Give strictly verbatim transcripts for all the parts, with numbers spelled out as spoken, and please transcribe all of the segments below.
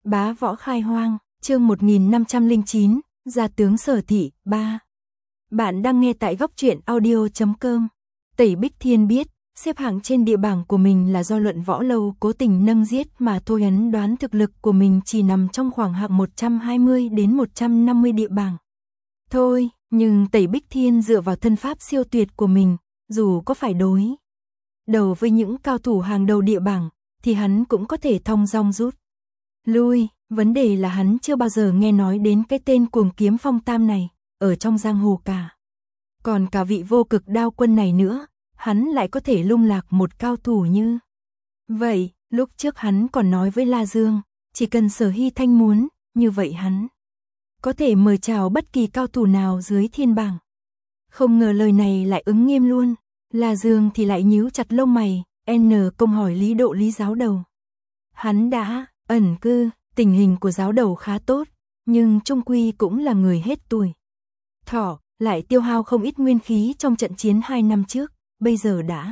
Bá võ khai hoang, chương một nghìn năm trăm lẻ chín, gia tướng Sở Thị, ba. Bạn đang nghe tại góc truyện audio chấm com. Tẩy Bích Thiên biết, xếp hạng trên địa bảng của mình là do Luận Võ Lâu cố tình nâng giết mà thôi, hắn đoán thực lực của mình chỉ nằm trong khoảng hạng một trăm hai mươi đến một trăm năm mươi địa bảng. Thôi, nhưng Tẩy Bích Thiên dựa vào thân pháp siêu tuyệt của mình, dù có phải đối đầu với những cao thủ hàng đầu địa bảng, thì hắn cũng có thể thong dong rút lui. Vấn đề là hắn chưa bao giờ nghe nói đến cái tên Cuồng Kiếm Phong Tam này, ở trong giang hồ cả. Còn cả vị Vô Cực Đao Quân này nữa, hắn lại có thể lung lạc một cao thủ như vậy. Lúc trước hắn còn nói với La Dương, chỉ cần Sở Hy Thanh muốn, như vậy hắn có thể mời chào bất kỳ cao thủ nào dưới thiên bảng. Không ngờ lời này lại ứng nghiêm luôn. La Dương thì lại nhíu chặt lông mày, N công hỏi Lý Độ Lý giáo đầu. Hắn đã ẩn cư, tình hình của giáo đầu khá tốt, nhưng trung quy cũng là người hết tuổi thọ, lại tiêu hao không ít nguyên khí trong trận chiến hai năm trước, bây giờ đã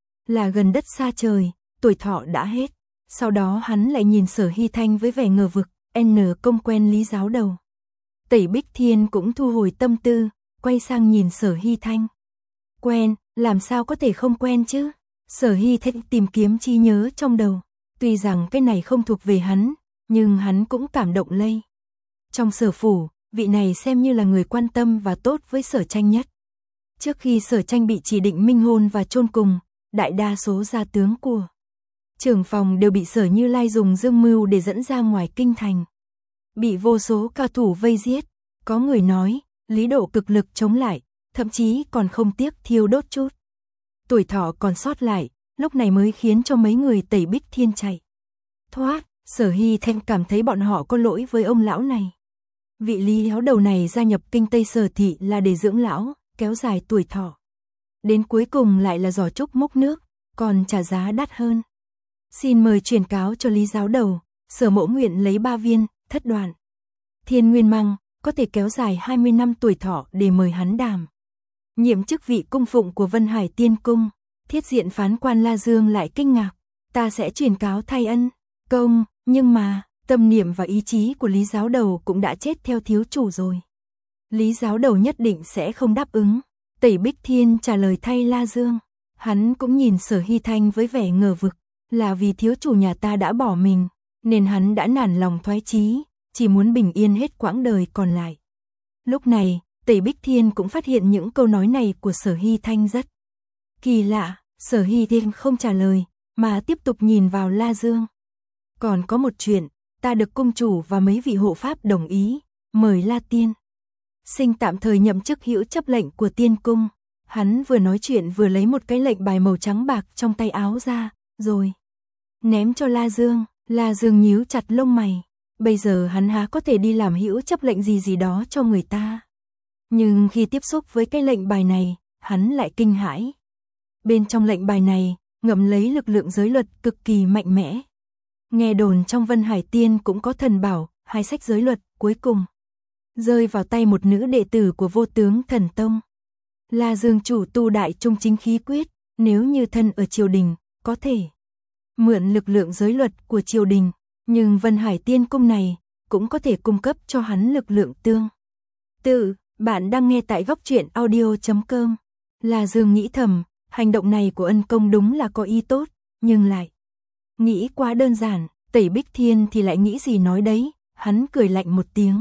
là gần đất xa trời, tuổi thọ đã hết. Sau đó hắn lại nhìn Sở Hy Thanh với vẻ ngờ vực, N công quen Lý giáo đầu. Tẩy Bích Thiên cũng thu hồi tâm tư, quay sang nhìn Sở Hy Thanh. Quen, làm sao có thể không quen chứ? Sở Hy Thanh tìm kiếm trí nhớ trong đầu. Tuy rằng cái này không thuộc về hắn, nhưng hắn cũng cảm động lây. Trong Sở phủ, vị này xem như là người quan tâm và tốt với Sở Tranh nhất. Trước khi Sở Tranh bị chỉ định minh hôn và chôn cùng, đại đa số gia tướng của trưởng phòng đều bị Sở Như Lai dùng dương mưu để dẫn ra ngoài kinh thành. Bị vô số cao thủ vây giết, có người nói, Lý Độ cực lực chống lại, thậm chí còn không tiếc thiêu đốt chút tuổi thọ còn sót lại, lúc này mới khiến cho mấy người Tẩy Bích Thiên chạy thoát. Sở Hy Thanh cảm thấy bọn họ có lỗi với ông lão này. Vị Lý giáo đầu này gia nhập kinh Tây Sở Thị là để dưỡng lão, kéo dài tuổi thọ. Đến cuối cùng lại là giỏ trúc múc nước, còn trả giá đắt hơn. Xin mời truyền cáo cho Lý giáo đầu, Sở mẫu nguyện lấy ba viên Thất Đoạn Thiên Nguyên Măng, có thể kéo dài hai mươi năm tuổi thọ để mời hắn đảm nhiệm chức vị cung phụng của Vân Hải Tiên Cung. Thiết diện phán quan La Dương lại kinh ngạc, ta sẽ truyền cáo thay ân công, nhưng mà tâm niệm và ý chí của Lý giáo đầu cũng đã chết theo thiếu chủ rồi. Lý giáo đầu nhất định sẽ không đáp ứng. Tẩy Bích Thiên trả lời thay La Dương. Hắn cũng nhìn Sở Hy Thanh với vẻ ngờ vực, là vì thiếu chủ nhà ta đã bỏ mình, nên hắn đã nản lòng thoái chí, chỉ muốn bình yên hết quãng đời còn lại. Lúc này, Tẩy Bích Thiên cũng phát hiện những câu nói này của Sở Hy Thanh rất kỳ lạ. Sở Hy Thanh không trả lời, mà tiếp tục nhìn vào La Dương. Còn có một chuyện, ta được cung chủ và mấy vị hộ pháp đồng ý, mời La Tiên Sinh tạm thời nhậm chức hữu chấp lệnh của Tiên Cung. Hắn vừa nói chuyện vừa lấy một cái lệnh bài màu trắng bạc trong tay áo ra, rồi ném cho La Dương. La Dương nhíu chặt lông mày, bây giờ hắn há có thể đi làm hữu chấp lệnh gì gì đó cho người ta. Nhưng khi tiếp xúc với cái lệnh bài này, hắn lại kinh hãi. Bên trong lệnh bài này, ngậm lấy lực lượng giới luật cực kỳ mạnh mẽ. Nghe đồn trong Vân Hải Tiên cũng có thần bảo, hai sách giới luật, cuối cùng rơi vào tay một nữ đệ tử của Vô Tướng Thần Tông. La Dương chủ tu đại trung chính khí quyết, nếu như thân ở triều đình, có thể mượn lực lượng giới luật của triều đình, nhưng Vân Hải Tiên Cung này cũng có thể cung cấp cho hắn lực lượng tương tự. Bạn đang nghe tại góc truyện audio chấm com. La Dương nghĩ thầm, hành động này của ân công đúng là có ý tốt, nhưng lại nghĩ quá đơn giản. Tẩy Bích Thiên thì lại nghĩ gì nói đấy, hắn cười lạnh một tiếng.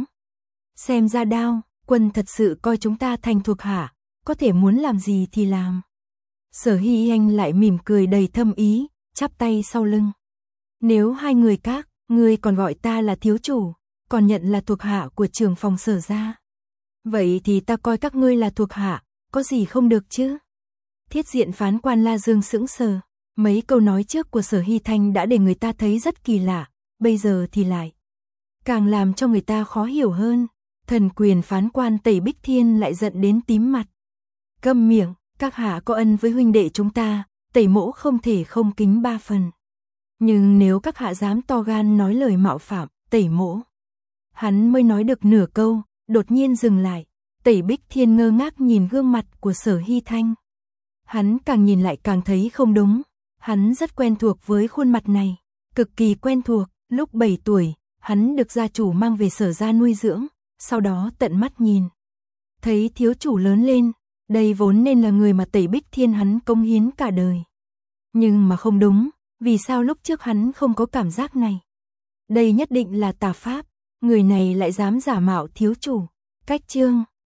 Xem ra Đao Quân thật sự coi chúng ta thành thuộc hạ, có thể muốn làm gì thì làm. Sở Hy Anh lại mỉm cười đầy thâm ý, chắp tay sau lưng. Nếu hai người các, ngươi còn gọi ta là thiếu chủ, còn nhận là thuộc hạ của trưởng phòng Sở gia, vậy thì ta coi các ngươi là thuộc hạ, có gì không được chứ? Thiết diện phán quan La Dương sững sờ, mấy câu nói trước của Sở Hy Thanh đã để người ta thấy rất kỳ lạ, bây giờ thì lại càng làm cho người ta khó hiểu hơn. Thần quyền phán quan Tẩy Bích Thiên lại giận đến tím mặt. Câm miệng, các hạ có ân với huynh đệ chúng ta, Tẩy mỗ không thể không kính ba phần. Nhưng nếu các hạ dám to gan nói lời mạo phạm, Tẩy mỗ. Hắn mới nói được nửa câu, đột nhiên dừng lại. Tẩy Bích Thiên ngơ ngác nhìn gương mặt của Sở Hy Thanh. Hắn càng nhìn lại càng thấy không đúng. Hắn rất quen thuộc với khuôn mặt này, cực kỳ quen thuộc. Lúc bảy tuổi, hắn được gia chủ mang về Sở gia nuôi dưỡng, sau đó tận mắt nhìn. Thấy thiếu chủ lớn lên, đây vốn nên là người mà Tẩy Bích Thiên hắn cống hiến cả đời. Nhưng mà không đúng, vì sao lúc trước hắn không có cảm giác này? Đây nhất định là tà pháp, người này lại dám giả mạo thiếu chủ. Cách chương